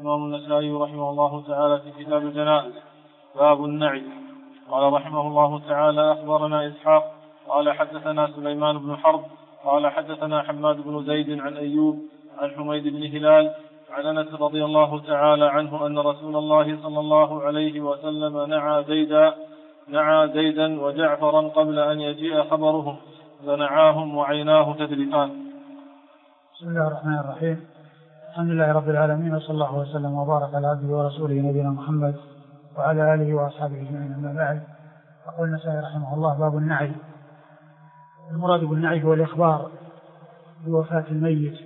الإمام النسائي رحمه الله تعالى في كتاب الجنائز باب النعي. قال رحمه الله تعالى أخبرنا إسحاق قال حدثنا سليمان بن حرب قال حدثنا حماد بن زيد عن أيوب عن حميد بن هلال عن أنس رضي الله تعالى عنه أن رسول الله صلى الله عليه وسلم نعى زيدا وجعفرا قبل أن يجيء خبرهم فنعاهم وعيناه تذرفان. بسم الله الرحمن الرحيم. الحمد لله رب العالمين، وصلى الله وسلم وبارك على عبده ورسوله نبينا محمد وعلى آله وأصحابه أجمعين. أما بعد، يقول النسائي رحمه الله باب النعي. المراد بالنعي هو الإخبار بوفاة الميت،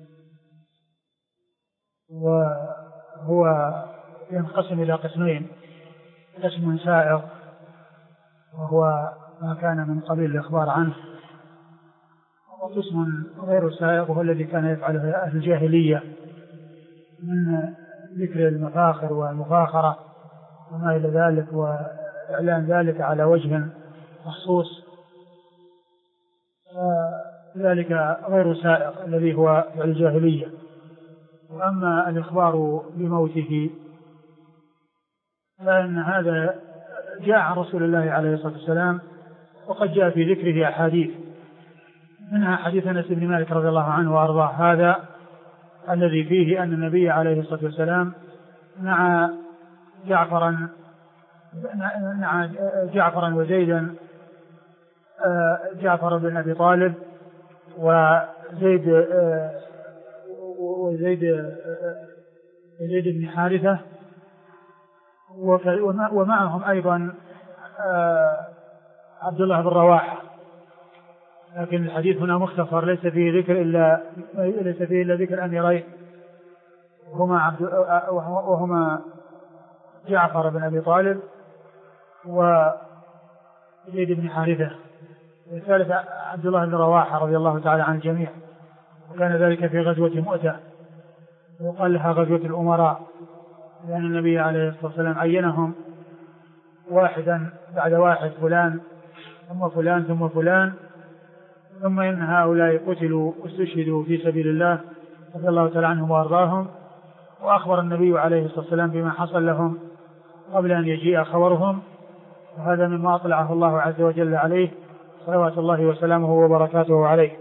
وهو ينقسم إلى قسمين: قسم سائغ وهو ما كان من قبيل الإخبار عنه، وقسم غير سائغ وهو الذي كان يفعله أهل الجاهلية من ذكر المفاخر والمفاخرة وما إلى ذلك، وإعلان ذلك على وجه مخصوص، ذلك غير سائغ الذي هو فعل الجاهلية. وأما الإخبار بموته فإن هذا جاء عن رسول الله عليه الصلاة والسلام، وقد جاء في ذكره أحاديث، منها حديث أنس بن مالك رضي الله عنه وأرضاه، هذا الذي فيه أن النبي عليه الصلاة والسلام نعى جعفرا وزيدا، جعفر بن أبي طالب وزيد بن حارثة، ومعهم أيضا عبد الله بن رواحة، لكن الحديث هنا مختصر، ليس فيه إلا ذكر أميرين وهما جعفر بن أبي طالب وزيد بن حارثة، والثالث عبد الله بن رواحة رضي الله تعالى عن الجميع. وكان ذلك في غزوة مؤتة، وقال لها غزوة الأمراء، لأن النبي عليه الصلاة والسلام عينهم واحدا بعد واحد، فلان ثم فلان ثم فلان، ثم إن هؤلاء قتلوا واستشهدوا في سبيل الله رضي الله تعالى عنهم وأرضاهم. وأخبر النبي عليه الصلاة والسلام بما حصل لهم قبل أن يجيء خبرهم، وهذا مما أطلعه الله عز وجل عليه صلوات الله وسلامه وبركاته عليه.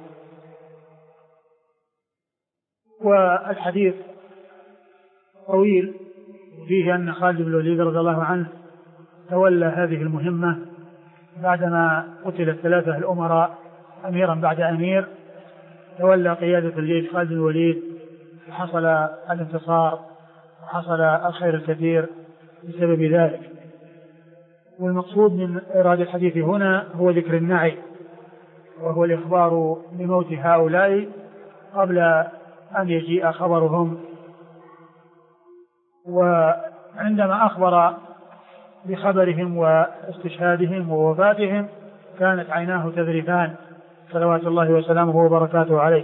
والحديث طويل، فيه أن خالد بن الوليد رضي الله عنه تولى هذه المهمة بعدما قتل الثلاثة الأمراء أميرا بعد أمير، تولى قيادة الجيش خالد بن الوليد، وحصل الانتصار وحصل الخير الكثير بسبب ذلك. والمقصود من إرادة الحديث هنا هو ذكر النعي، وهو الإخبار بموت هؤلاء قبل أن يجيء خبرهم. وعندما أخبر بخبرهم واستشهادهم ووفاتهم كانت عيناه تذرفان صلوات الله وسلامه وبركاته عليه.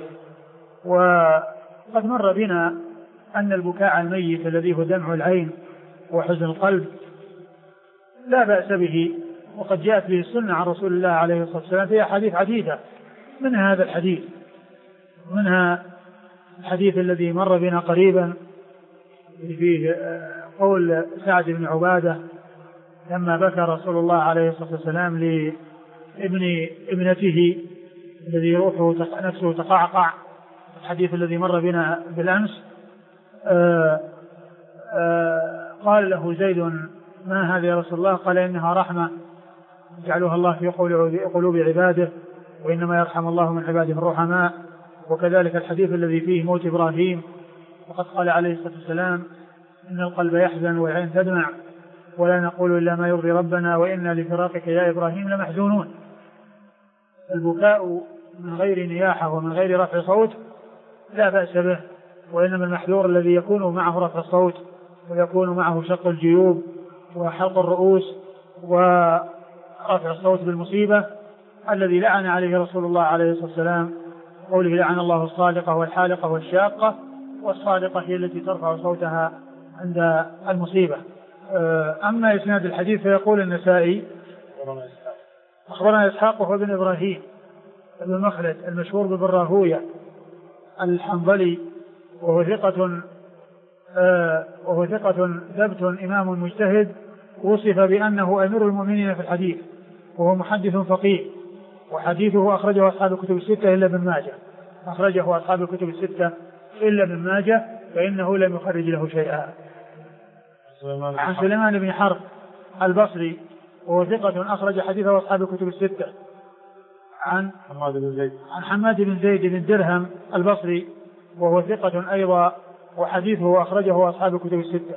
وقد مر بنا أن البكاء على الميت الذي هو دمع العين وحزن القلب لا بأس به، وقد جاءت به السنة عن رسول الله عليه الصلاة والسلام في أحاديث عديدة، منها هذا الحديث، منها الحديث الذي مر بنا قريبا فيه قول سعد بن عبادة لما بكى رسول الله عليه الصلاة والسلام لابن ابنته الذي روحه نفسه تقعقع، الحديث الذي مر بنا بالأمس. قال له زيد: ما هذا يا رسول الله؟ قال: إنها رحمة يجعلها الله في قلوب عباده، وإنما يرحم الله من عباده الرحماء. وكذلك الحديث الذي فيه موت إبراهيم، وقد قال عليه الصلاة والسلام: إن القلب يحزن والعين تدمع ولا نقول إلا ما يرضي ربنا وإنا لفراقك يا إبراهيم لمحزونون. البكاء من غير نياحة ومن غير رفع صوت لا بأس به، وإنما المحذور الذي يكون معه رفع الصوت ويكون معه شق الجيوب وحلق الرؤوس ورفع الصوت بالمصيبة الذي لعن عليه رسول الله عليه الصلاة والسلام، قوله: لعن الله الصادقة والحالقة والشاقة. والصادقة هي التي ترفع صوتها عند المصيبة. أما إسناد الحديث فيقول النسائي: أخبرنا إسحاق وهو بن إبراهيم بن مخلد المشهور ببن راهوية الحنظلي، وهو ثقة وهو ثقة ثبت إمام مجتهد، وصف بأنه أمير المؤمنين في الحديث، وهو محدث فقيه، وحديثه أخرجه أصحاب الكتب الستة إلا ابن ماجه، أخرجه أصحاب الكتب الستة إلا ابن ماجه، فإنه لم يخرج له شيئا. عن سليمان بن حرب البصري وهو ثقة أخرج حديثه أصحاب الكتب الستة. عن حماد بن زيد بن درهم البصري وهو ثقة أيضا، وحديثه أخرجه أصحاب الكتب الستة.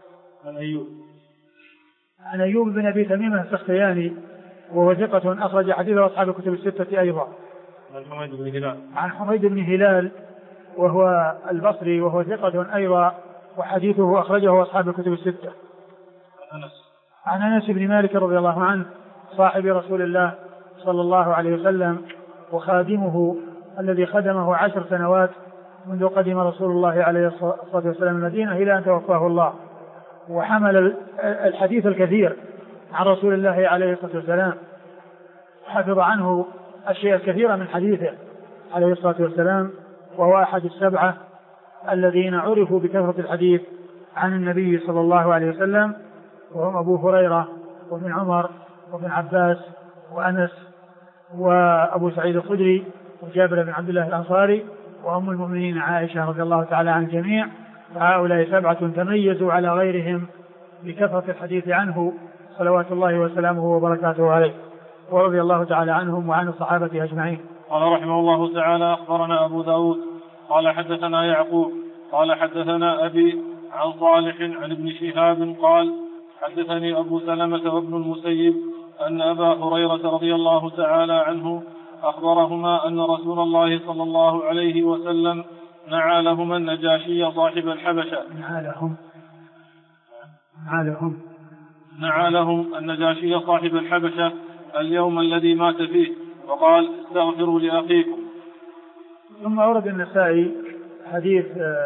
عن أيوب بن أبي تميمة السختياني وهو ثقة أخرج حديثه أصحاب الكتب الستة أيضا. عن حميد بن هلال وهو البصري وهو ثقة أيضا، وحديثه أخرجه أصحاب الكتب الستة. عن أنس بن مالك رضي الله عنه صاحب رسول الله صلى الله عليه وسلم وخادمه الذي خدمه 10 سنوات منذ قدم رسول الله عليه الصلاة والسلام المدينة إلى أن توفاه الله، وحمل الحديث الكثير عن رسول الله عليه الصلاة والسلام، حفظ عنه الشيء الكثير من حديثه عليه الصلاة والسلام، وهو أحد السبعة الذين عرفوا بكثرة الحديث عن النبي صلى الله عليه وسلم، وهم أبو هريرة وابن عمر وابن عباس وأنس وأبو سعيد الخدري وجابر بن عبد الله الأنصاري وأم المؤمنين عائشة رضي الله تعالى عن الجميع. فهؤلاء 7 تميزوا على غيرهم بكثرة الحديث عنه صلوات الله وسلامه وبركاته عليه، ورضي الله تعالى عنهم وعن الصحابة أجمعين. قال رحمه الله تعالى: أخبرنا أبو داود قال حدثنا يعقوب قال حدثنا أبي عن صالح عن ابن شهاب قال حدثني أبو سلمة وابن المسيب أن أبا هريرة رضي الله تعالى عنه أخبرهما أن رسول الله صلى الله عليه وسلم نعى لهما النجاشي صاحب الحبشة نعى لهم النجاشي صاحب الحبشة اليوم الذي مات فيه، وقال: استغفروا لأخيكم. ثم أورد النسائي حديث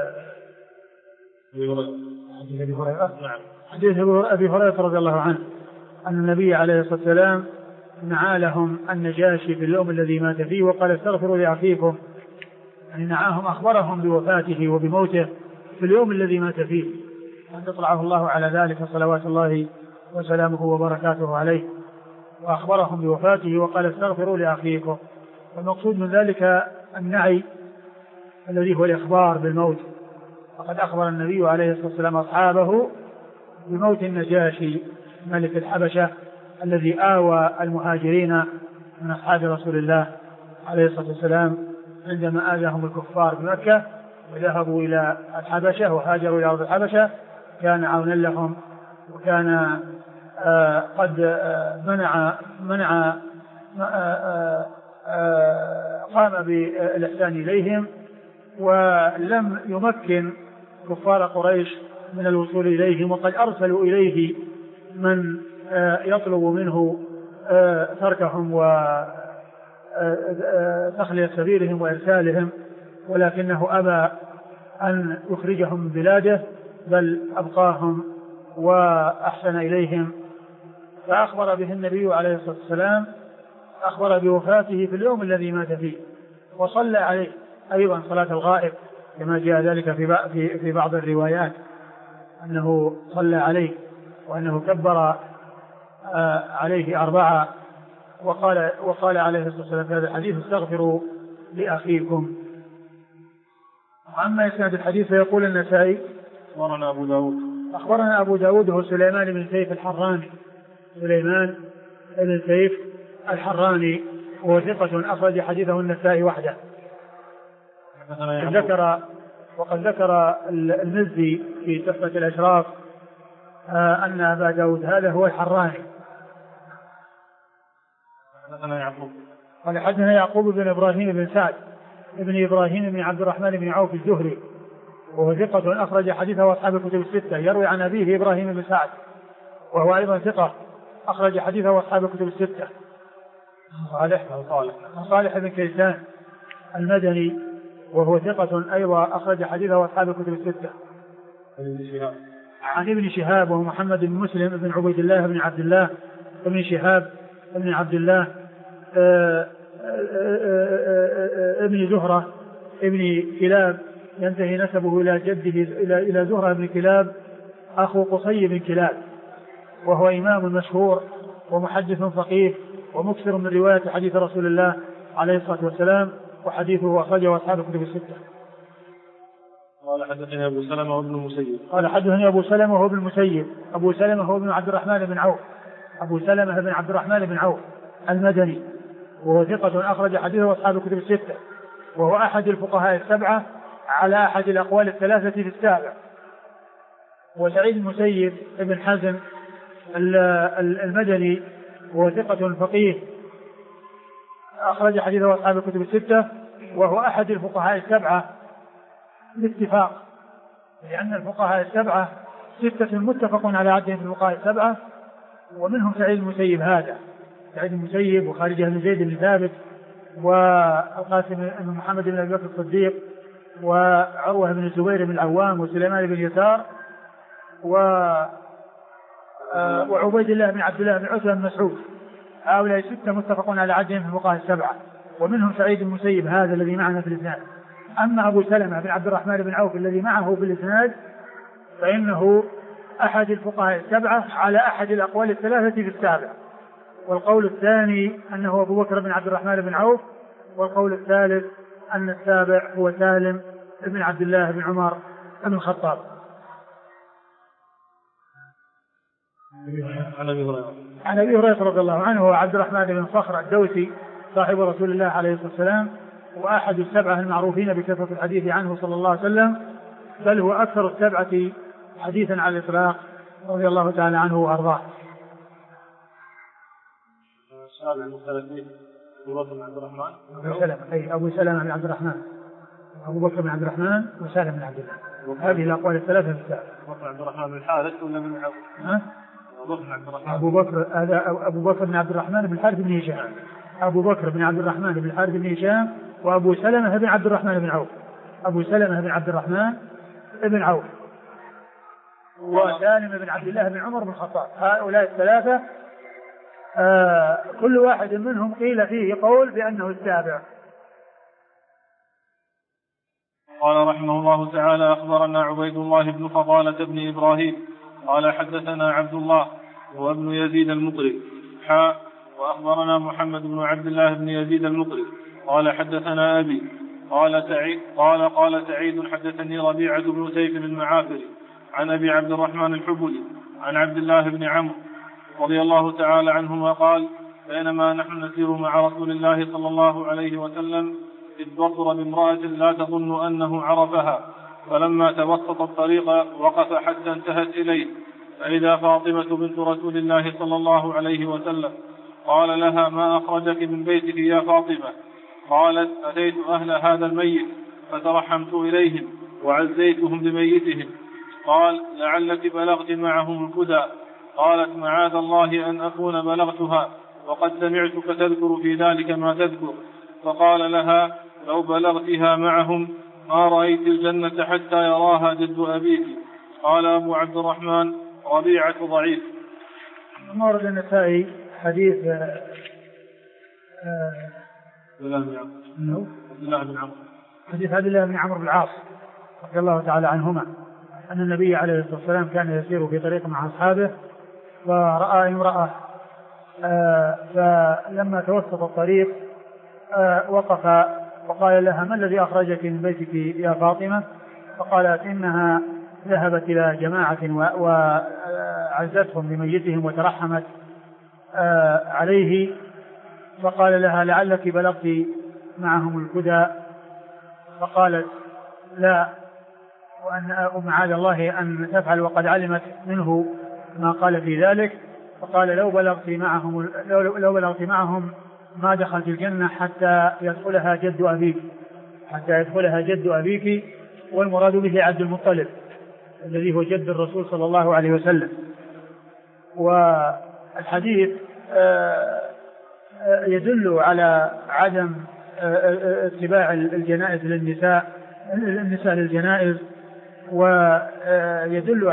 أبي هريرة رضي الله عنه أن النبي عليه الصلاة والسلام نعى لهم النجاشي في اليوم الذي مات فيه، وقال: استغفروا لأخيكم، يعني نعاهم، أخبرهم بوفاته وبموته في اليوم الذي مات فيه، أن تطلعه الله على ذلك صلوات الله وسلامه وبركاته عليه، وأخبرهم بوفاته وقال: استغفروا لأخيكم. والمقصود من ذلك النعي الذي هو الإخبار بالموت، وقد أخبر النبي عليه الصلاة والسلام أصحابه بموت النجاشي ملك الحبشة الذي آوى المهاجرين من أصحاب رسول الله عليه الصلاة والسلام عندما آذاهم الكفار بمكة وذهبوا إلى الحبشة وهاجروا إلى أرض الحبشة، كان عونا لهم، وكان قد قام بالإحسان إليهم، ولم يمكن كفار قريش من الوصول إليهم، وقد أرسلوا إليه من يطلب منه تركهم وتخلية سبيلهم وإرسالهم، ولكنه أبى أن يخرجهم من بلاده، بل أبقاهم وأحسن إليهم. فأخبر به النبي عليه الصلاة والسلام، أخبر بوفاته في اليوم الذي مات فيه، وصلى عليه أيضا صلاة الغائب كما جاء ذلك في بعض الروايات أنه صلى عليه، وأنه كبر عليه 4، وقال عليه الصلاة والسلام في هذا الحديث: استغفروا لأخيكم. وأما إسناد الحديث فيقول النسائي: أخبرنا أبو داود هو سليمان بن سيف الحراني، سليمان بن سيف الحراني وهو ثقة أخرج حديثه النسائي وحده. وقد ذكر المزي في تحفة الأشراف أن أبا داود هذا هو الحراني. قال حدثنا يعقوب بن إبراهيم بن سعد ابن إبراهيم بن عبد الرحمن بن عوف الزهري وهو ثقة أخرج حديثه أصحاب الكتب الستة، يروي عن أبيه إبراهيم بن سعد وهو أيضا ثقة أخرج حديثه أصحاب الكتب الستة. صالح بن كيسان المدني وهو ثقة أيضا أخرج حديثه أصحاب الكتب الستة. عن ابن شهاب وهو محمد بن مسلم بن عبيد الله بن عبد الله بن شهاب بن عبد الله ابن زهرة ابن كلاب ينتهي نسبه إلى جده إلى زهرة بن كلاب أخو قصي بن كلاب، وهو إمام مشهور ومحدث فقيه ومكثر من رواية حديث رسول الله عليه الصلاة والسلام، وحديثه أخرجه أصحاب الكتب الستة. قال حدثني أبو سلمة وابن المسيب. قال حدثني أبو سلمة وهو ابن المسيب. أبو سلمة هو ابن عبد الرحمن بن عوف، أبو سلمة بن عبد الرحمن بن عوف المدني، وهو ثقة أخرج حديثه أصحاب الكتب الستة، وهو أحد الفقهاء السبعة على أحد الأقوال الثلاثة في السابع. وسعيد المسيب ابن حزم المدني وهو ثقة فقيه أخرج حديثه أصحاب الكتب الستة، وهو أحد الفقهاء السبعة باتفاق، لأن الفقهاء السبعة ستة متفق على عدهم في الفقهاء السبعة، ومنهم سعيد المسيب هذا، سعيد المسيب وخارجة بن زيد بن ثابت والقاسم بن محمد بن أبي بكر الصديق وعروة بن الزبير بن العوام وسليمان بن يسار وعبيد الله بن عبد الله بن عتبة بن مسعود. هؤلاء ستة متفقون على عدهم في الفقهاء السبعة، ومنهم سعيد المسيب هذا الذي معنا في الإسناد. أما أبو سلمة بن عبد الرحمن بن عوف الذي معه في الإسناد فإنه أحد الفقهاء السبعة على أحد الأقوال الثلاثة في السابع، والقول الثاني أنه أبو بكر بن عبد الرحمن بن عوف، والقول الثالث أن السابع هو سالم بن عبد الله بن عمر بن الخطاب. عن أبي هريرة رضي الله عنه هو عبد الرحمن بن صخر الدوسي صاحب رسول الله عليه الصلاة والسلام، وأحد السبعة المعروفين بكثرة الحديث عنه صلى الله عليه وسلم، بل هو أكثر السبعة حديثا على الإطلاق رضي الله تعالى عنه وأرضاه. أبو بكر بن عبد الرحمن أبو سلمة بن عبد الرحمن، أبو بكر بن عبد الرحمن وسالم بن عبد الله، هذه الأقوال الثلاثة في السابق. أبو بكر بن عبد الرحمن بن الحارث ولا بن عوف؟ أبو بكر بن عبد الرحمن بن الحارث بن هشام، أبو بكر بن عبد الرحمن بن الحارث بن هشام، وأبو سلمة بن عبد الرحمن بن عوف، أبو سلمة بن عبد الرحمن بن عوف، وسالم بن عبد الله بن عمر بن الخطاب. هؤلاء الثلاثة كل واحد منهم قيل فيه قول بأنه السابع. قال رحمه الله تعالى: أخبرنا عبيد الله بن فضالة بن إبراهيم قال حدثنا عبد الله هو ابن يزيد المقري وأخبرنا محمد بن عبد الله بن يزيد المقري قال حدثنا أبي قال سعيد حدثني ربيعة بن سيف المعافري عن أبي عبد الرحمن الحبلي عن عبد الله بن عمرو رضي الله تعالى عنهما قال: بينما نحن نسير مع رسول الله صلى الله عليه وسلم إذ بصر بامرأة لا تظن أنه عرفها، فلما توسط الطريق وقف حتى انتهت إليه، فإذا فاطمة بنت رسول الله صلى الله عليه وسلم. قال لها: ما أخرجك من بيتك يا فاطمة؟ قالت: أتيت أهل هذا الميت فترحمت إليهم وعزيتهم بميتهم. قال: لعلك بلغت معهم الكدى. قالت: معاذ الله أن أكون بلغتها، وقد سمعتك تذكر في ذلك ما تذكر. فقال لها: لو بلغتها معهم ما رأيت الجنة حتى يراها جد أبيك. قال أبو عبد الرحمن: ربيعة ضعيف. مورد النسائي حديث حديث عبد الله بن عمرو بن العاص رضي الله تعالى عنهما أن النبي عليه الصلاة والسلام كان يسير في طريق مع أصحابه فرأى امرأة، فلما توسط الطريق وقف وقال لها: ما الذي أخرجك من بيتك يا فاطمة؟ فقالت: إنها ذهبت إلى جماعة وعزتهم بميتهم وترحمت عليه. فقال لها: لعلك بلغت معهم الكدى. فقالت: لا، ومعاذ الله أن تفعل، وقد علمت منه ما قال في ذلك. فقال: لو بلغت معهم ما دخلت الجنة حتى يدخلها جد أبيك، والمراد به عبد المطلب الذي هو جد الرسول صلى الله عليه وسلم. والحديث يدل على عدم اتباع الجنائز النساء للجنائز، ويدل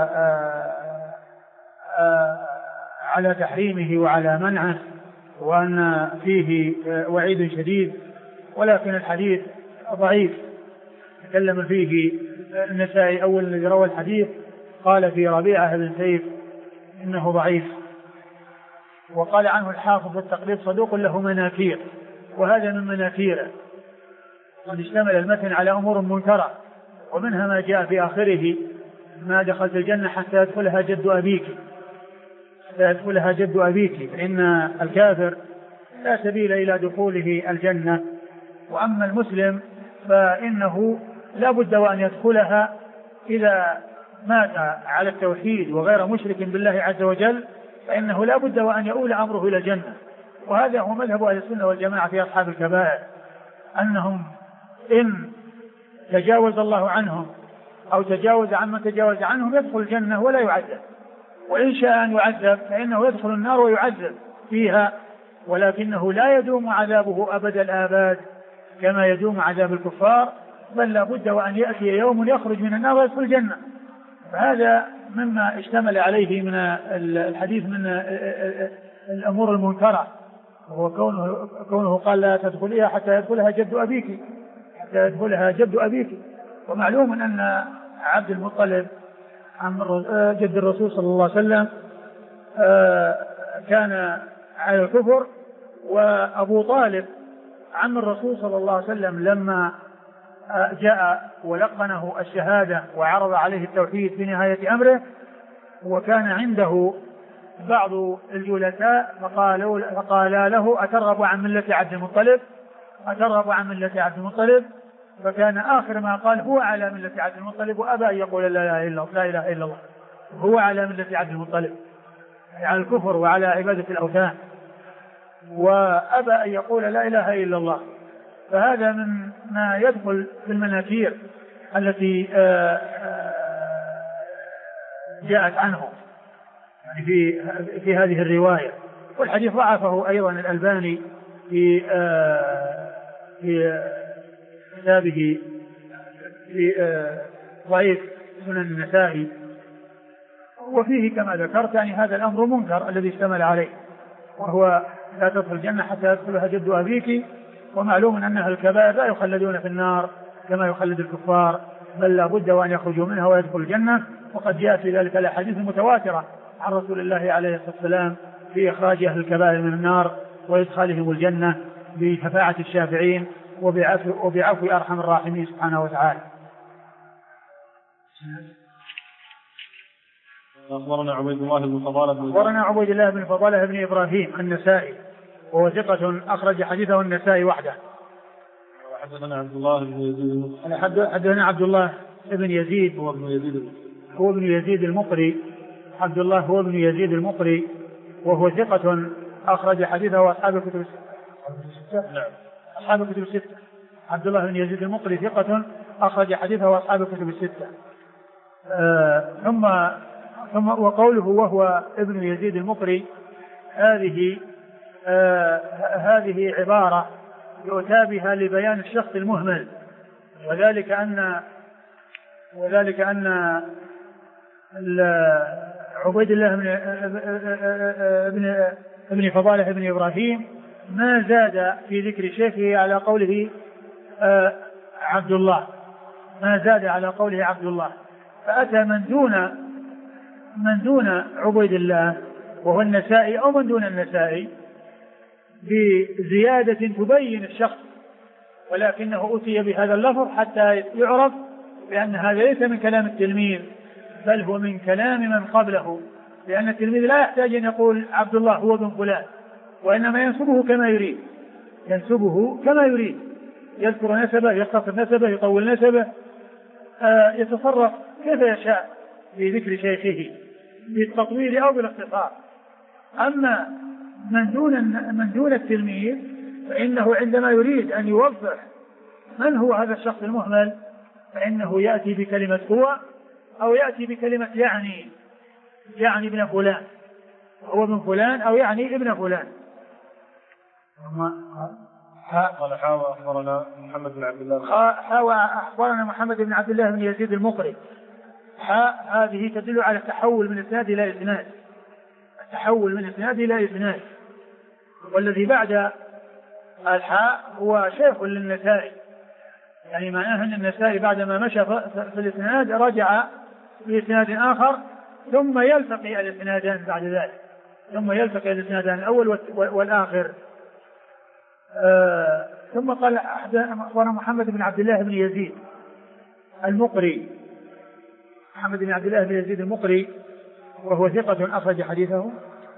على تحريمه وعلى منعه، وأن فيه وعيد شديد، ولكن الحديث ضعيف تكلم فيه النسائي أول الذي روى الحديث قال في ربيعة بن سيف إنه ضعيف، وقال عنه الحافظ في التقريب صدوق له مناكير، وهذا من مناكيره، قد اشتمل المتن على أمور منكرة، ومنها ما جاء في آخره ما دخلت الجنة حتى يدخلها جد أبيك، فيدخلها جد أبيك، فإن الكافر لا سبيل إلى دخوله الجنة، وأما المسلم فإنه لا بد وأن يدخلها إذا مات على التوحيد وغير مشرك بالله عز وجل، فإنه لا بد وأن يؤول أمره إلى الجنة. وهذا هو مذهب أهل السنة والجماعة في أصحاب الكبائر، أنهم إن تجاوز الله عنهم أو تجاوز عمن تجاوز عنهم يدخل الجنة ولا يعذب، وإن شاء أن يعذب فإنه يدخل النار ويعذب فيها، ولكنه لا يدوم عذابه أبد الآباد كما يدوم عذاب الكفار، بل لا بد وأن يأتي يوم يخرج من النار ويدخل الجنة. فهذا مما اشتمل عليه من الحديث من الأمور المنكرة، وهو كونه قال لا تدخليها حتى يدخلها جد أبيك، حتى يدخلها جد أبيك. ومعلوم أن عبد المطلب جد الرسول صلى الله عليه وسلم كان على الكفر، وأبو طالب عم الرسول صلى الله عليه وسلم لما جاء ولقنه الشهادة وعرض عليه التوحيد في نهاية أمره، وكان عنده بعض الجلساء فقال له أترغب عن ملة عبد المطلب، أترغب عن ملة عبد المطلب، فكان آخر ما قال هو على ملة عبد المطلب، وأبى أن يقول لا إله إلا الله، هو على ملة عبد المطلب، على الكفر وعلى عبادة الأوثان، وأبى أن يقول لا إله إلا الله. فهذا من ما يدخل في المناكير التي جاءت عنه يعني في هذه الرواية. والحديث ضعفه أيضا الألباني في كتابه في ضعيف سنن النسائي، وفيه كما ذكرت يعني هذا الأمر منكر الذي اشتمل عليه، وهو لا تدخل الجنة حتى يدخلها جد أبيك. ومعلوم أن أهل الكبائر لا يخلدون في النار كما يخلد الكفار، بل لا بد وأن يخرجوا منها ويدخلوا الجنة. وقد جاء في ذلك الأحاديث المتواترة عن رسول الله عليه الصلاة والسلام في إخراج أهل الكبائر من النار وإدخالهم الجنة بشفاعة الشافعين وبعفو أرحم الراحمين سبحانه وتعالى. أخبرنا عبيد الله بن فضالة بن إبراهيم النسائي، وهو ثقة أخرج حديثه النسائي وحده. حدثنا عبد الله بن يزيد، حدثنا عبد الله بن يزيد هو ابن يزيد المقري، عبد الله هو ابن يزيد المقري، وهو ثقة أخرج حديثه أصحاب الكتب الستة. نعم، أصحاب الكتب الستة. عبد الله بن يزيد المقري ثقة أخرج حديثه أصحاب الكتب الستة. ثم وقوله وهو ابن يزيد المقري هذه عبارة يؤتى بها لبيان الشخص المهمل، وذلك أن عبيد الله ابن فضالة ابن إبراهيم ما زاد في ذكر شيخه على قوله عبد الله، ما زاد على قوله عبد الله، فأتى من دون عبيد الله وهو النسائي أو من دون النسائي بزيادة تبين الشخص، ولكنه أتي بهذا اللفظ حتى يعرف بأن هذا ليس من كلام التلميذ بل هو من كلام من قبله، لأن التلميذ لا يحتاج أن يقول عبد الله هو ابن فلان، وإنما ينسبه كما يريد، يذكر نسبه، يختصر نسبه، يطول نسبه، يتصرف كيف يشاء في ذكر شيخه بالتطويل أو بالاختصار. أما من دون التلميذ فإنه عندما يريد أن يوضح من هو هذا الشخص المهمل فإنه يأتي بكلمة هو أو يأتي بكلمة يعني ابن فلان، هو ابن فلان أو يعني ابن فلان. قال حاوى أخبرنا محمد بن عبد الله، أخبرنا محمد بن عبد الله بن يزيد المقري. هذه تدل على التحول من إسناد إلى إسناد، التحول من إسناد إلى إسناد، والذي بعد الحاء هو شيخ للنسائي، يعني معناه أن النسائي بعدما مشى في الإسناد رجع في إسناد آخر ثم يلتقي الإسنادان بعد ذلك، ثم يلتقي الإسنادان الأول والآخر. ثم قال أخبرنا محمد بن عبد الله بن يزيد المقري، محمد بن عبد الله بن يزيد المقري وهو ثقة أخرج حديثه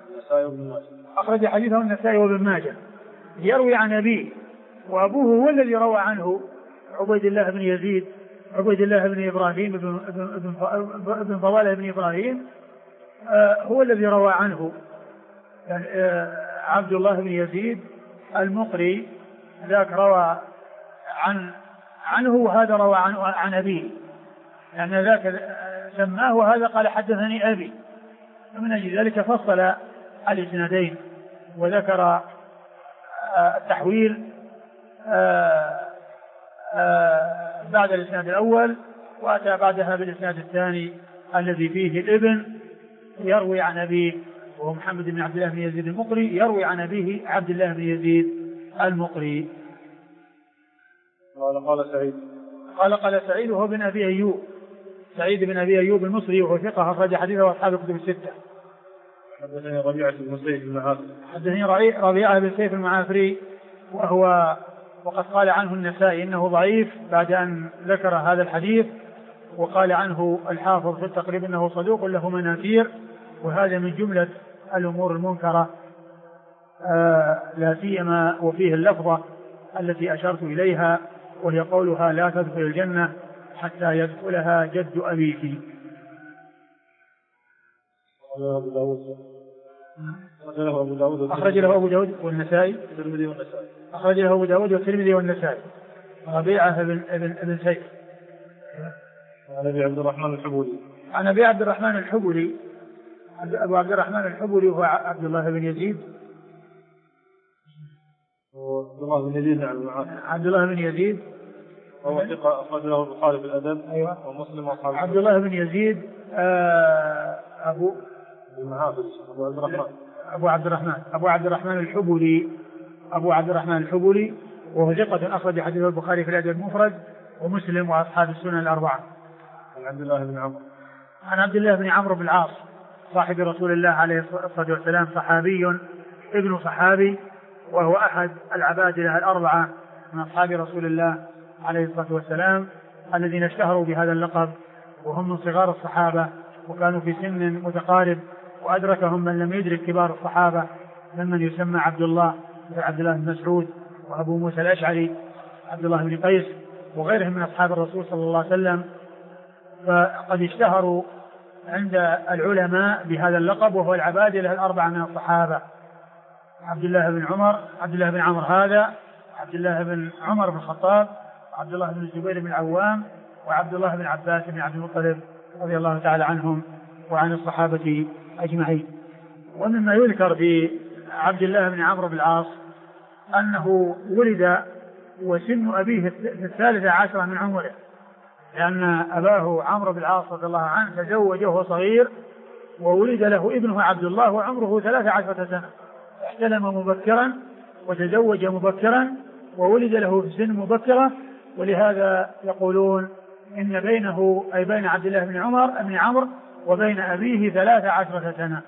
النسائي وابن ماجه. يروي عن أبيه، وأبوه هو الذي روى عنه عبيد الله بن يزيد، عبيد الله بن إبراهيم بن فضالة بن إبراهيم، هو الذي روى عنه عبد الله بن يزيد المقري، ذاك روى عنه وهذا روى عن أبيه، يعني ذاك سماه وهذا قال حدثني أبي. ومن أجل ذلك فصل الإسنادين وذكر التحويل بعد الإسناد الأول، وأتى بعدها بالإسناد الثاني الذي فيه الابن يروي عن أبيه وهو محمد بن عبد الله بن يزيد المقري، يروي عن أبيه عبد الله بن يزيد المقري. قال سعيد وهو بن أبي أيوب، سعيد بن أبي أيوب المصري وهو ثقة أخرج حديثه وأصحاب الكتب الستة. حدثني ربيعة بن سيف المعافري، حدثني ربيعة بن سيف المعافري وقد قال عنه النسائي إنه ضعيف بعد أن ذكر هذا الحديث، وقال عنه الحافظ في التقريب إنه صدوق له مناكير، وهذا من جملة الأمور المنكرة، لا سيما وفيه اللفظة التي أشرت إليها وهي قولها لا تدخل الجنة حتى يدخلها جد أبيك. أخرج له أبو داود والنسائي، أخرج له أبو داود والترمذي والنسائي. ربيعة بن سيف عن أبي عبد الرحمن الحبولي، عن أبي عبد الرحمن الحبولي، أبو عبد الرحمن الحبولي هو عبد الله بن يزيد، عبد الله بن يزيد وهو ثقة أخرج له البخاري في الأدب. أيوة. ومسلم وأصحاب عبد الله بن يزيد أبو عبد الرحمن الحبولي، أبو عبد الرحمن الحبولي وهو ثقة أخرج حديث البخاري في الأدب المفرد ومسلم وأصحاب السنن الأربعة. عن عبد الله بن عمرو، عن عبد الله بن عمرو بن العاص صاحب رسول الله عليه الصلاة والسلام، صحابي ابن صحابي، وهو أحد العبادلة الأربعة من أصحاب رسول الله عليه الصلاة والسلام الذين اشتهروا بهذا اللقب، وهم من صغار الصحابة وكانوا في سن متقارب، وأدركهم من لم يدرك كبار الصحابة ممن يسمى عبد الله بن مسعود وأبو موسى الأشعري عبد الله بن قيس وغيرهم من أصحاب الرسول صلى الله عليه وسلم، فقد اشتهروا عند العلماء بهذا اللقب، وهو العبادلة الأربعة من الصحابة: عبد الله بن عمرو هذا، عبد الله بن عمر بن الخطاب، عبد الله بن الزبير بن العوام، وعبد الله بن عباس بن عبد المطلب رضي الله تعالى عنهم وعن الصحابة أجمعين. ومما يذكر في عبد الله بن عمرو بن العاص أنه ولد وسن أبيه في 13 من عمره، لأن أباه عمرو بن العاص رضي الله عنه تزوجه وهو صغير، وولد له ابنه عبد الله وعمره 13 سنة، احتلم مبكرا وتزوج مبكرا وولد له في سن مبكرة، ولهذا يقولون إن بينه أي بين عبد الله بن عمرو وبين أبيه 13 سنة.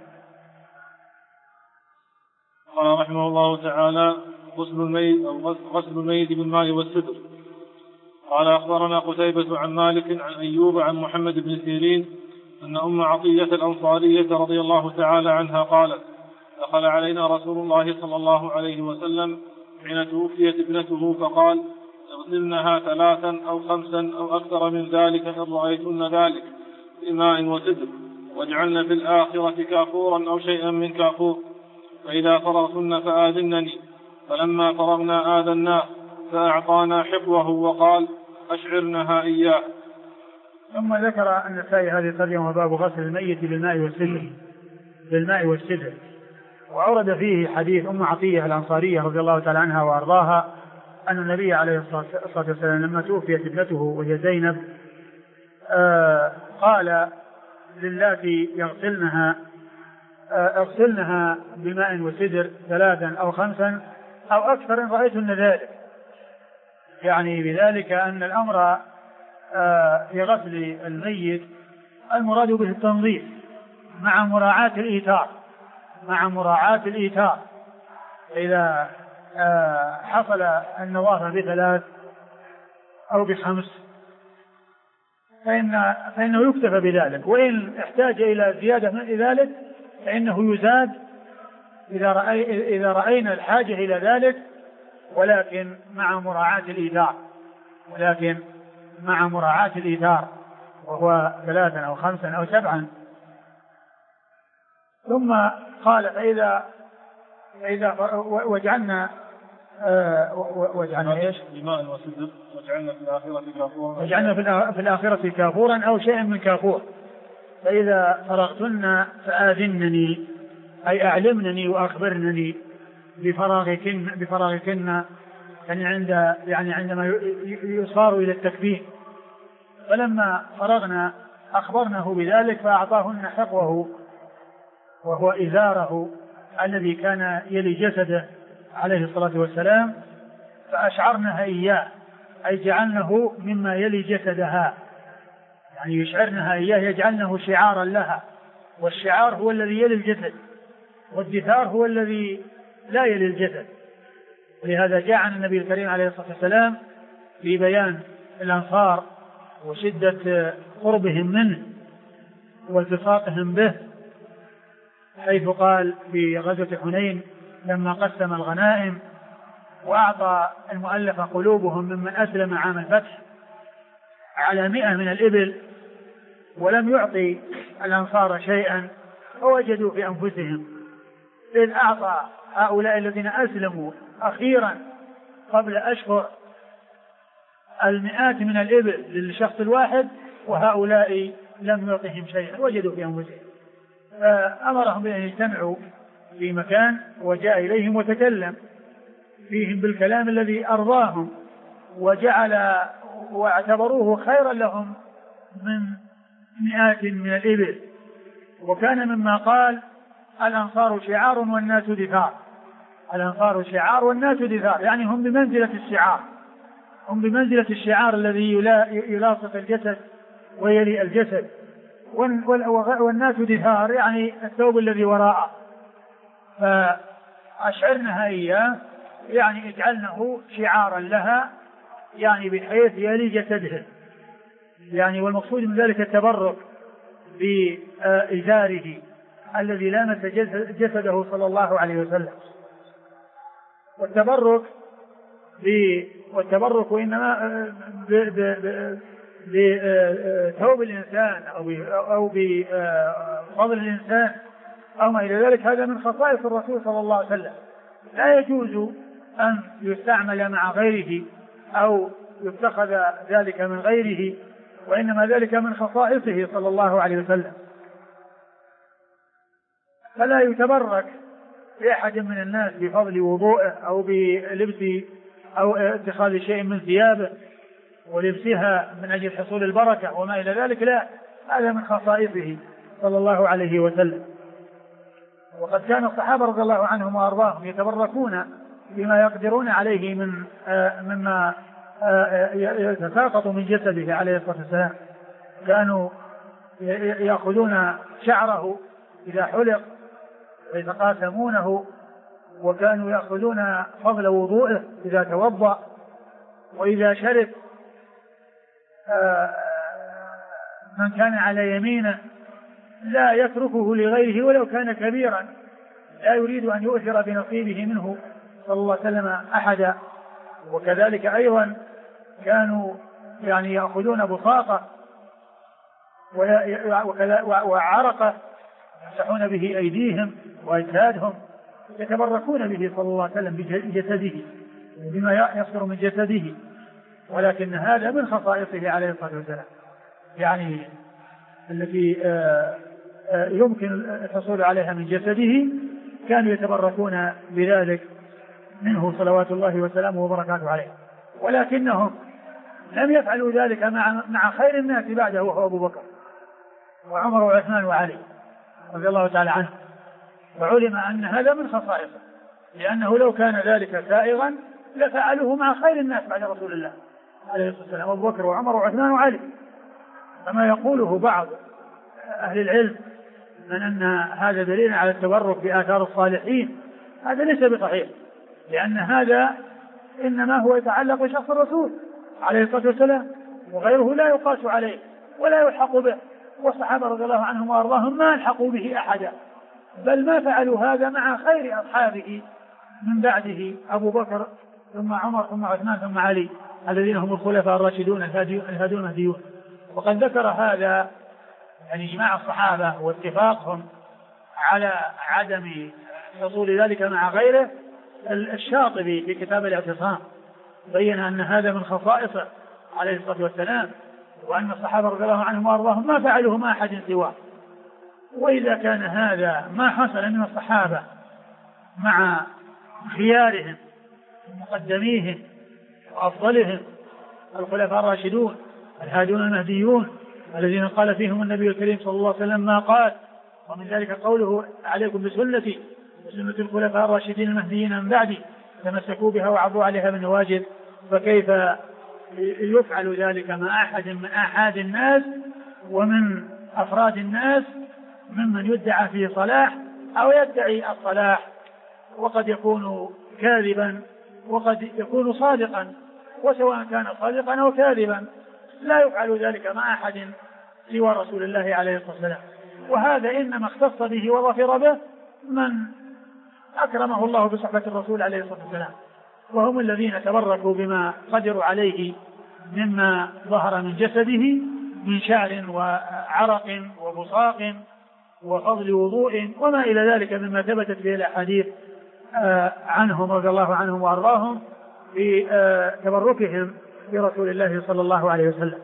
قال رحمه الله تعالى: غسل الميت بالماء والسدر. قال: أخبرنا قتيبة عن مالك عن أيوب عن محمد بن سيرين أن أم عطية الأنصارية رضي الله تعالى عنها قالت: دخل علينا رسول الله صلى الله عليه وسلم حين توفيت ابنته فقال: اغسلنها 3 أو 5 أو أكثر من ذلك إن رأيتن ذلك بماء وسدر، واجعلن في الآخرة كافورا أو شيئا من كافور، فإذا فرغتن فآذنني. فلما فرغنا آذناه فأعطانا حقوه وقال: أشعرنها إياه. ثم ذكر النسائي هذه الترجمة: باب غسل الميت بالماء والسدر. وأورد فيه حديث أم عطية الأنصارية رضي الله تعالى عنها وأرضاها أن النبي عليه الصلاة والسلام لما توفيت ابنته وهي زينب قال للاتي يغسلنها: اغسلنها بماء وسدر 3 أو 5 أو أكثر إن رأيتن ذلك، يعني بذلك أن الأمر في غسل الميت المراد به التنظيف مع مراعاة الإيثار. إذا حصل النظافة ب3 أو ب5 فإنه يكتفى بذلك، وإن احتاج إلى زيادة من ذلك فإنه يزاد إذا رأينا الحاجة إلى ذلك، ولكن مع مراعاة الإيثار وهو 3 أو 5 أو 7. ثم قال فإذا وجعلنا ايش؟ بماء وسدر وجعلنا في الآخرة كافورا أو شيئا من كافور. فإذا فرغتن فآذنني، أي أعلمني وأخبرنني بفراغكن، يعني عندما يصار إلى التكفين. فلما فرغنا أخبرنه بذلك فأعطاهن حقوه وهو إزاره الذي كان يلي جسده عليه الصلاة والسلام، فأشعرنها إياه، أي جعلنه مما يلي جسدها، يعني يشعرنها إياه، يجعلنه شعارا لها، والشعار هو الذي يلي الجسد، والدثار هو الذي لا يلي الجسد. لهذا جاء عن النبي الكريم عليه الصلاة والسلام في بيان الأنصار وشدة قربهم منه والتصاقهم به، حيث قال في غزوة حنين لما قسم الغنائم وأعطى المؤلف قلوبهم ممن أسلم عام الفتح على 100 من الإبل، ولم يعطي الأنصار شيئا، فوجدوا في أنفسهم إذ أعطى هؤلاء الذين أسلموا أخيرا قبل أشهر 100 من الإبل للشخص الواحد، وهؤلاء لم يعطهم شيئا، وجدوا في أنفسهم. فأمرهم بأن يجتمعوا في مكان، وجاء إليهم وتكلم فيهم بالكلام الذي أرضاهم، واعتبروه خيرا لهم من 100 من الإبل. وكان مما قال: الأنصار شعار والناس دثار. الأنصار شعار والناس دثار، يعني هم بمنزلة الشعار الذي يلاصق الجسد ويلي الجسد، والناس دثار يعني الثوب الذي وراءه. فأشعرنها إياه يعني اجعلنه شعارا لها، يعني بحيث يلي جسده، يعني والمقصود من ذلك التبرك بإزاره الذي لامس جسده صلى الله عليه وسلم. والتبرك إنما بثوب الإنسان أو بفضل الإنسان أو ما إلى ذلك، هذا من خصائص الرسول صلى الله عليه وسلم، لا يجوز أن يستعمل مع غيره أو يتخذ ذلك من غيره، وإنما ذلك من خصائصه صلى الله عليه وسلم. فلا يتبرك بأحد من الناس بفضل وضوءه أو بلبس أو اتخاذ شيء من ثيابه ولبسها من أجل حصول البركة وما إلى ذلك، لا، هذا من خصائصه صلى الله عليه وسلم. وقد كان الصحابة رضي الله عنهم وأرضاهم يتبركون بما يقدرون عليه مما يتساقط من جسده عليه الصلاة والسلام. كانوا يأخذون شعره إذا حلق ويتقاسمونه، وكانوا يأخذون فضل وضوءه إذا توضأ، وإذا شرب من كان على يمينه لا يتركه لغيره ولو كان كبيرا، لا يريد أن يؤثر بنصيبه منه صلى الله عليه وسلم أحدا. وكذلك أيضا كانوا يعني يأخذون بساطة وعرقه يمسحون به أيديهم وأجسادهم، يتبركون به صلى الله عليه وسلم بجسده بما يصدر من جسده، ولكن هذا من خصائصه عليه الصلاة والسلام، يعني التي يمكن الحصول عليها من جسده كانوا يتبركون بذلك منه صلوات الله وسلامه وبركاته عليه. ولكنهم لم يفعلوا ذلك مع خير الناس بعده، وهو أبو بكر وعمر وعثمان وعلي رضي الله تعالى عنه، وعلم أن هذا من خصائصه، لأنه لو كان ذلك سائغا لفعلوه مع خير الناس بعد رسول الله عليه الصلاة والسلام، أبو بكر وعمر وعثمان وعلي. كما يقوله بعض أهل العلم من أن هذا دليل على التبرك بآثار الصالحين، هذا ليس بصحيح، لأن هذا إنما هو يتعلق بشخص الرسول عليه الصلاة والسلام، وغيره لا يقاس عليه ولا يلحق به. والصحابة رضي الله عنهم وأرضاهم ما الحقوا به أحدا، بل ما فعلوا هذا مع خير أصحابه من بعده، أبو بكر ثم عمر ثم عثمان ثم علي، الذين هم الخلفاء الراشدون الهادون المهديون. وقد ذكر هذا يعني إجماع الصحابة واتفاقهم على عدم حصول ذلك مع غيره. الشاطبي في كتاب الاعتصام بين أن هذا من خصائصه عليه الصلاة والسلام، وأن الصحابة رضي الله عنهم وأرضاهم ما فعلوه مع أحد سواه. وإذا كان هذا ما حصل من الصحابة مع خيارهم مقدميهم وأفضلهم الخلفاء الراشدون الهادون المهديون الذين قال فيهم النبي الكريم صلى الله عليه وسلم ما قال، ومن ذلك قوله عليكم بسنتي وسنة الخلفاء الراشدين المهديين من بعدي تمسكوا بها وعضوا عليها بالنواجذ، فكيف يفعل ذلك مع أحد من أحد الناس ومن أفراد الناس ممن يدعى فيه صلاح أو يدعي الصلاح، وقد يكون كاذبا وقد يكون صادقا، وسواء كان صادقا أو كاذبا لا يفعل ذلك مع أحد سوى رسول الله عليه الصلاة والسلام. وهذا إنما اختص به وظفر به من أكرمه الله بصحبة الرسول عليه الصلاة والسلام، وهم الذين تبركوا بما قدروا عليه مما ظهر من جسده من شعر وعرق وبصاق وفضل وضوء وما إلى ذلك مما ثبتت به الأحاديث عنهم رضي الله عنهم وأرضاهم بتبركهم برسول الله صلى الله عليه وسلم.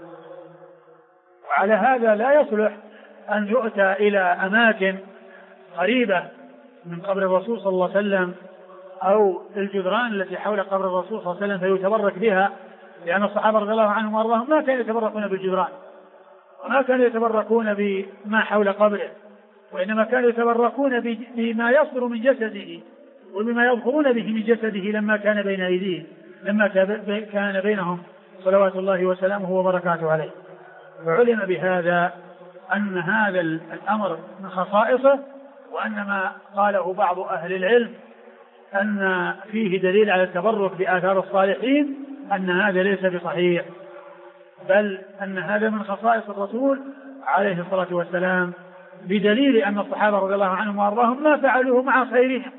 وعلى هذا لا يصلح أن يؤتى إلى أماكن قريبة من قبر الرسول صلى الله عليه وسلم أو الجدران التي حول قبر الرسول صلى الله عليه وسلم فيتبرك بها، لأن الصحابة رضي الله عنهم وأرضاهم ما كانوا يتبركون بالجدران وما كانوا يتبركون بما حول قبره، وإنما كانوا يتبركون بما يصدر من جسده وبما يظهرون به من جسده لما كان بين أيديهم، لما كان بينهم صلوات الله وسلامه وبركاته عليه. وعلم بهذا أن هذا الأمر من خصائصه، وأن ما قاله بعض أهل العلم أن فيه دليل على التبرك بآثار الصالحين أن هذا ليس بصحيح، بل أن هذا من خصائص الرسول عليه الصلاة والسلام، بدليل أن الصحابة رضي الله عنهم وأرضاهم ما فعلوه مع خيرهم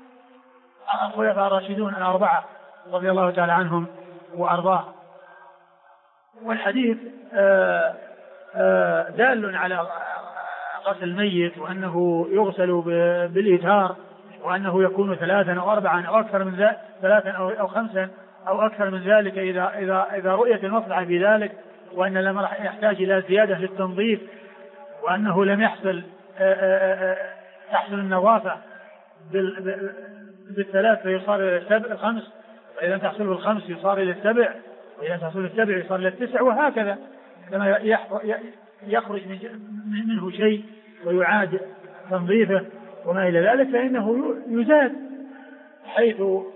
الخلفاء الراشدون الأربعة رضي الله تعالى عنهم وأرضاهم. والحديث دال على غسل الميت وأنه يغسل بالإيثار، وأنه يكون 3 أو 4 أو أكثر من ذلك، 3 أو 5 أو أكثر من ذلك إذا رؤيت المصلحة في ذلك، وأن لم يحتاج إلى زيادة في التنظيف، وأنه لم تحصل النظافة بالثلاث فيصار إلى 5، وإذا تحصل بالخمس يصار إلى 7، وإذا تحصل 7 يصار إلى 9، وهكذا لما يخرج منه شيء ويعاد تنظيفه وما إلى ذلك فإنه يزاد حيث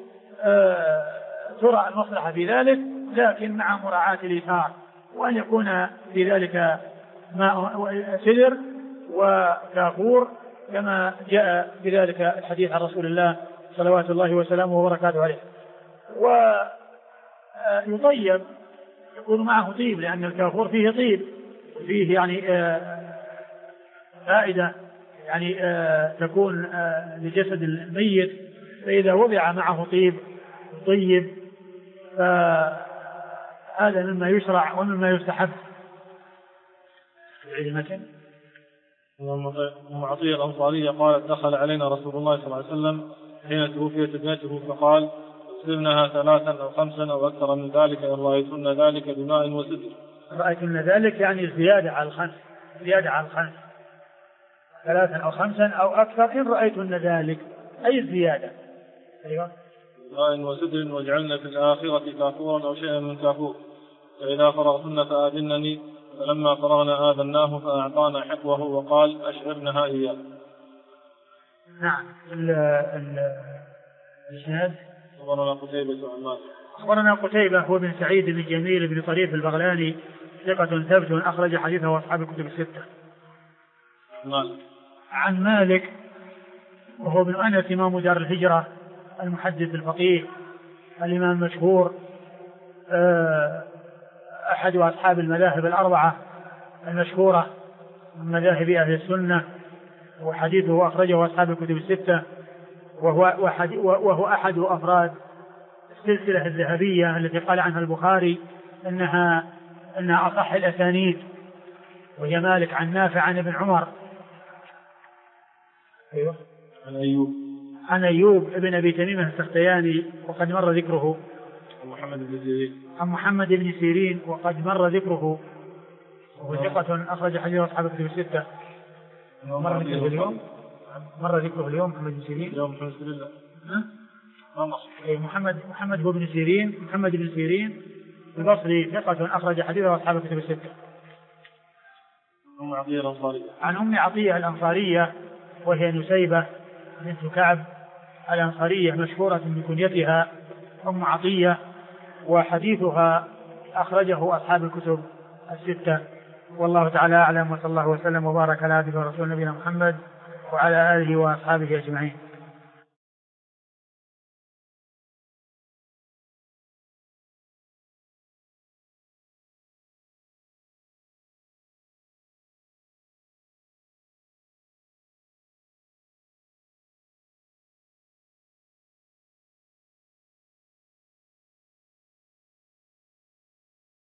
ترى المصلحة في ذلك، لكن مع مراعاة الإيثار، وأن يكون في ذلك ماء سدر وكافور كما جاء بذلك الحديث عن رسول الله صلوات الله وسلامه وبركاته عليه. ويطيب يكون معه طيب، لأن الكافور فيه طيب وفيه يعني فائدة يعني تكون لجسد الميت، فإذا وضع معه طيب فهذا مما يشرع ومما يستحب. أم عطية الأنصارية قالت دخل علينا رسول الله صلى الله عليه وسلم حين توفيت ابنته فقال اغسلنها 3 أو 5 أو أكثر من ذلك إن رأيتن ذلك بماء وسدر. رأيتن ذلك يعني زيادة على 5 3 أو 5 أو أكثر إن رأيتن ذلك أي الزيادة. أيوة. بماء وسدر واجعلنا في الآخرة كافورا أو شيئا من كافور، فإذا فرغتن فآذنني، فلما فرغنا آذناه فأعطانا حقوه وقال أشعرنها إياه. نعم. الإسناد أخبرنا قتيبة عن مالك. أخبرنا قتيبة هو بن سعيد بن جميل بن طريف البغلاني ثقة ثبت أخرج حديثه أصحاب الكتب الستة. مالك. عن مالك وهو بن أنس إمام دار الهجرة المحدث الفقيه الإمام المشهور أحد أصحاب المذاهب الأربعة المشهورة من مذاهب أهل السنة، وحديثه أخرجه أصحاب الكتب الستة، وهو أحد أفراد السلسلة الذهبية التي قال عنها البخاري أنها أصح الأسانيد، وهي مالك عن نافع عن ابن عمر. أيوة. عن أيوب ابن أبي تميمة السختياني وقد مر ذكره. عن محمد بن سيرين وقد مر ذكره، وهو ثقة أخرج حديث أصحاب الكتب الستة. مر ذكره اليوم محمد بن سيرين. محمد هو بن سيرين، محمد بن سيرين البصري ثقة أخرج حديثه أصحاب الكتب الستة. عن أم عطية الأنصارية وهي نسيبة بنت كعب الأنصارية مشهورة بكنيتها أم عطية، وحديثها أخرجه أصحاب الكتب الستة. والله تعالى أعلم، وصلى الله وسلم وبارك على عبده ورسوله نبينا محمد وعلى آله وأصحابه أجمعين.